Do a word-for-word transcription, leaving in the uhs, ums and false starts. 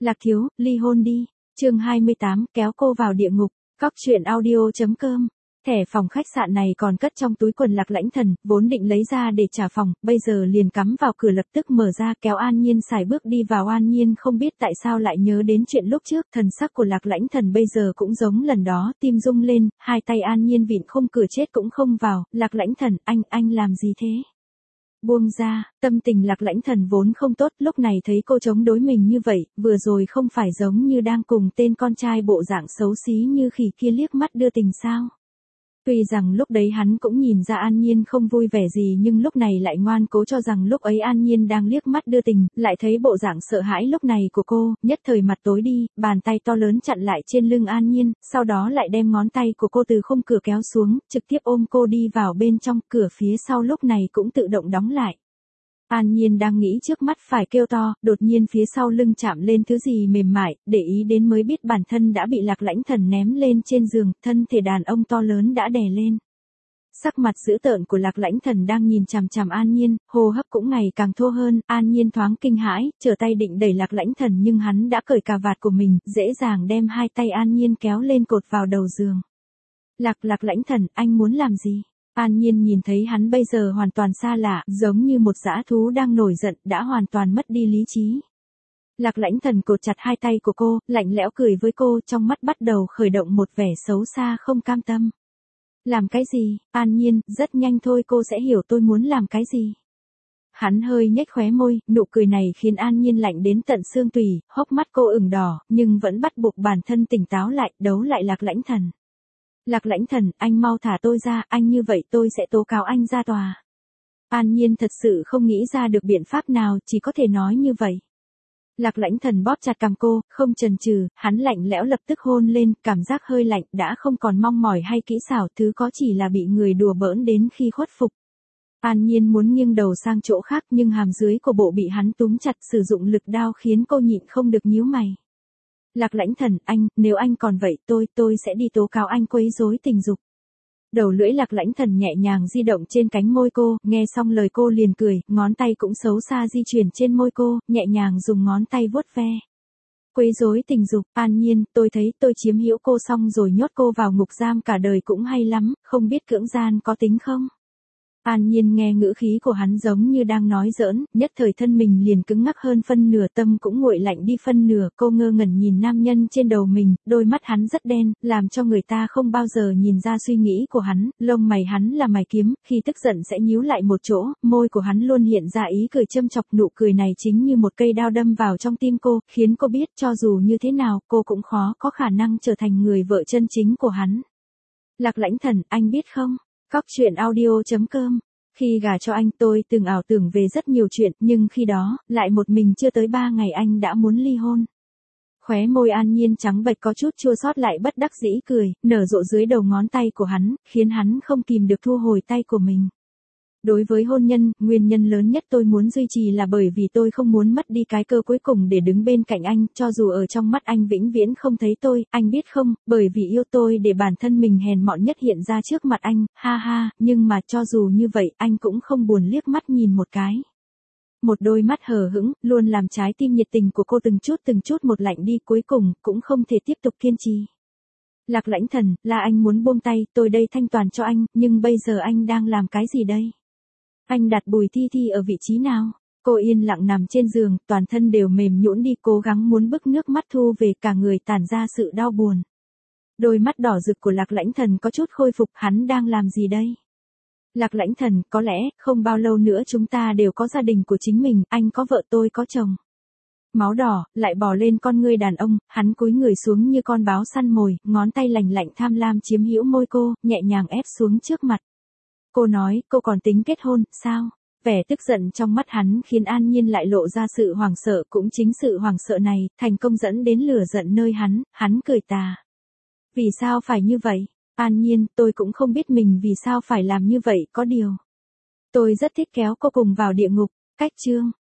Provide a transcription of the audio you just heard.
Lạc thiếu, ly hôn đi. Chương hai mươi tám, kéo cô vào địa ngục. Cóc truyện audio chấm com. Thẻ phòng khách sạn này còn cất trong túi quần Lạc Lãnh Thần, vốn định lấy ra để trả phòng, bây giờ liền cắm vào cửa lập tức mở ra kéo An Nhiên xài bước đi vào. An Nhiên không biết tại sao lại nhớ đến chuyện lúc trước, thần sắc của Lạc Lãnh Thần bây giờ cũng giống lần đó, tim rung lên, hai tay An Nhiên vịn khung cửa chết cũng không vào. Lạc Lãnh Thần, anh, anh làm gì thế? Buông ra, tâm tình Lạc Lãnh Thần vốn không tốt, lúc này thấy cô chống đối mình như vậy, vừa rồi không phải giống như đang cùng tên con trai bộ dạng xấu xí như khỉ kia liếc mắt đưa tình sao? Tuy rằng lúc đấy hắn cũng nhìn ra An Nhiên không vui vẻ gì nhưng lúc này lại ngoan cố cho rằng lúc ấy An Nhiên đang liếc mắt đưa tình, lại thấy bộ dạng sợ hãi lúc này của cô, nhất thời mặt tối đi, bàn tay to lớn chặn lại trên lưng An Nhiên, sau đó lại đem ngón tay của cô từ khung cửa kéo xuống, trực tiếp ôm cô đi vào bên trong, cửa phía sau lúc này cũng tự động đóng lại. An Nhiên đang nghĩ trước mắt phải kêu to, đột nhiên phía sau lưng chạm lên thứ gì mềm mại, để ý đến mới biết bản thân đã bị Lạc Lãnh Thần ném lên trên giường, thân thể đàn ông to lớn đã đè lên. Sắc mặt dữ tợn của Lạc Lãnh Thần đang nhìn chằm chằm An Nhiên, hô hấp cũng ngày càng thô hơn, An Nhiên thoáng kinh hãi, trở tay định đẩy Lạc Lãnh Thần nhưng hắn đã cởi cà vạt của mình, dễ dàng đem hai tay An Nhiên kéo lên cột vào đầu giường. Lạc Lạc Lãnh Thần, anh muốn làm gì? An Nhiên nhìn thấy hắn bây giờ hoàn toàn xa lạ, giống như một dã thú đang nổi giận, đã hoàn toàn mất đi lý trí. Lạc Lãnh Thần cột chặt hai tay của cô, lạnh lẽo cười với cô, trong mắt bắt đầu khởi động một vẻ xấu xa không cam tâm. Làm cái gì? An Nhiên, rất nhanh thôi cô sẽ hiểu tôi muốn làm cái gì. Hắn hơi nhếch khóe môi, nụ cười này khiến An Nhiên lạnh đến tận xương tủy, hốc mắt cô ửng đỏ, nhưng vẫn bắt buộc bản thân tỉnh táo lại, đấu lại Lạc Lãnh Thần. Lạc Lãnh Thần, anh mau thả tôi ra, anh như vậy tôi sẽ tố cáo anh ra tòa. An Nhiên thật sự không nghĩ ra được biện pháp nào, chỉ có thể nói như vậy. Lạc Lãnh Thần bóp chặt cằm cô, không chần chừ, hắn lạnh lẽo lập tức hôn lên, cảm giác hơi lạnh, đã không còn mong mỏi hay kỹ xảo, thứ có chỉ là bị người đùa bỡn đến khi khuất phục. An Nhiên muốn nghiêng đầu sang chỗ khác nhưng hàm dưới của bộ bị hắn túm chặt, sử dụng lực đao khiến cô nhịn không được nhíu mày. Lạc Lãnh Thần, anh, nếu anh còn vậy tôi, tôi sẽ đi tố cáo anh quấy rối tình dục. Đầu lưỡi Lạc Lãnh Thần nhẹ nhàng di động trên cánh môi cô, nghe xong lời cô liền cười, ngón tay cũng xấu xa di chuyển trên môi cô, nhẹ nhàng dùng ngón tay vuốt ve. Quấy rối tình dục, An Nhiên, tôi thấy tôi chiếm hữu cô xong rồi nhốt cô vào ngục giam cả đời cũng hay lắm, không biết cưỡng gian có tính không? An Nhiên nghe ngữ khí của hắn giống như đang nói giỡn, nhất thời thân mình liền cứng ngắc hơn phân nửa, tâm cũng nguội lạnh đi phân nửa, cô ngơ ngẩn nhìn nam nhân trên đầu mình, đôi mắt hắn rất đen, làm cho người ta không bao giờ nhìn ra suy nghĩ của hắn, lông mày hắn là mày kiếm, khi tức giận sẽ nhíu lại một chỗ, môi của hắn luôn hiện ra ý cười châm chọc, nụ cười này chính như một cây đao đâm vào trong tim cô, khiến cô biết cho dù như thế nào, cô cũng khó có khả năng trở thành người vợ chân chính của hắn. Lạc Lãnh Thần, anh biết không? Cóc truyện audio chấm com. Khi gả cho anh tôi từng ảo tưởng về rất nhiều chuyện, nhưng khi đó, lại một mình chưa tới ba ngày anh đã muốn ly hôn. Khóe môi An Nhiên trắng bệch có chút chua xót lại bất đắc dĩ cười, nở rộ dưới đầu ngón tay của hắn, khiến hắn không kìm được thu hồi tay của mình. Đối với hôn nhân, nguyên nhân lớn nhất tôi muốn duy trì là bởi vì tôi không muốn mất đi cái cơ cuối cùng để đứng bên cạnh anh, cho dù ở trong mắt anh vĩnh viễn không thấy tôi, anh biết không, bởi vì yêu tôi để bản thân mình hèn mọn nhất hiện ra trước mặt anh, ha ha, nhưng mà cho dù như vậy, anh cũng không buồn liếc mắt nhìn một cái. Một đôi mắt hờ hững, luôn làm trái tim nhiệt tình của cô từng chút từng chút một lạnh đi, cuối cùng, cũng không thể tiếp tục kiên trì. Lạc Lãnh Thần, là anh muốn buông tay, tôi đây thanh toàn cho anh, nhưng bây giờ anh đang làm cái gì đây? Anh đặt Bùi Thi Thi ở vị trí nào? Cô yên lặng nằm trên giường, toàn thân đều mềm nhũn đi, cố gắng muốn bức nước mắt thu về, cả người tản ra sự đau buồn. Đôi mắt đỏ rực của Lạc Lãnh Thần có chút khôi phục, hắn đang làm gì đây? Lạc Lãnh Thần, có lẽ, không bao lâu nữa chúng ta đều có gia đình của chính mình, anh có vợ tôi có chồng. Máu đỏ, lại bò lên con ngươi đàn ông, hắn cúi người xuống như con báo săn mồi, ngón tay lành lạnh tham lam chiếm hữu môi cô, nhẹ nhàng ép xuống trước mặt. Cô nói, cô còn tính kết hôn, sao? Vẻ tức giận trong mắt hắn khiến An Nhiên lại lộ ra sự hoảng sợ, cũng chính sự hoảng sợ này, thành công dẫn đến lửa giận nơi hắn, hắn cười tà. Vì sao phải như vậy? An Nhiên, tôi cũng không biết mình vì sao phải làm như vậy, có điều. Tôi rất thích kéo cô cùng vào địa ngục, cách chương.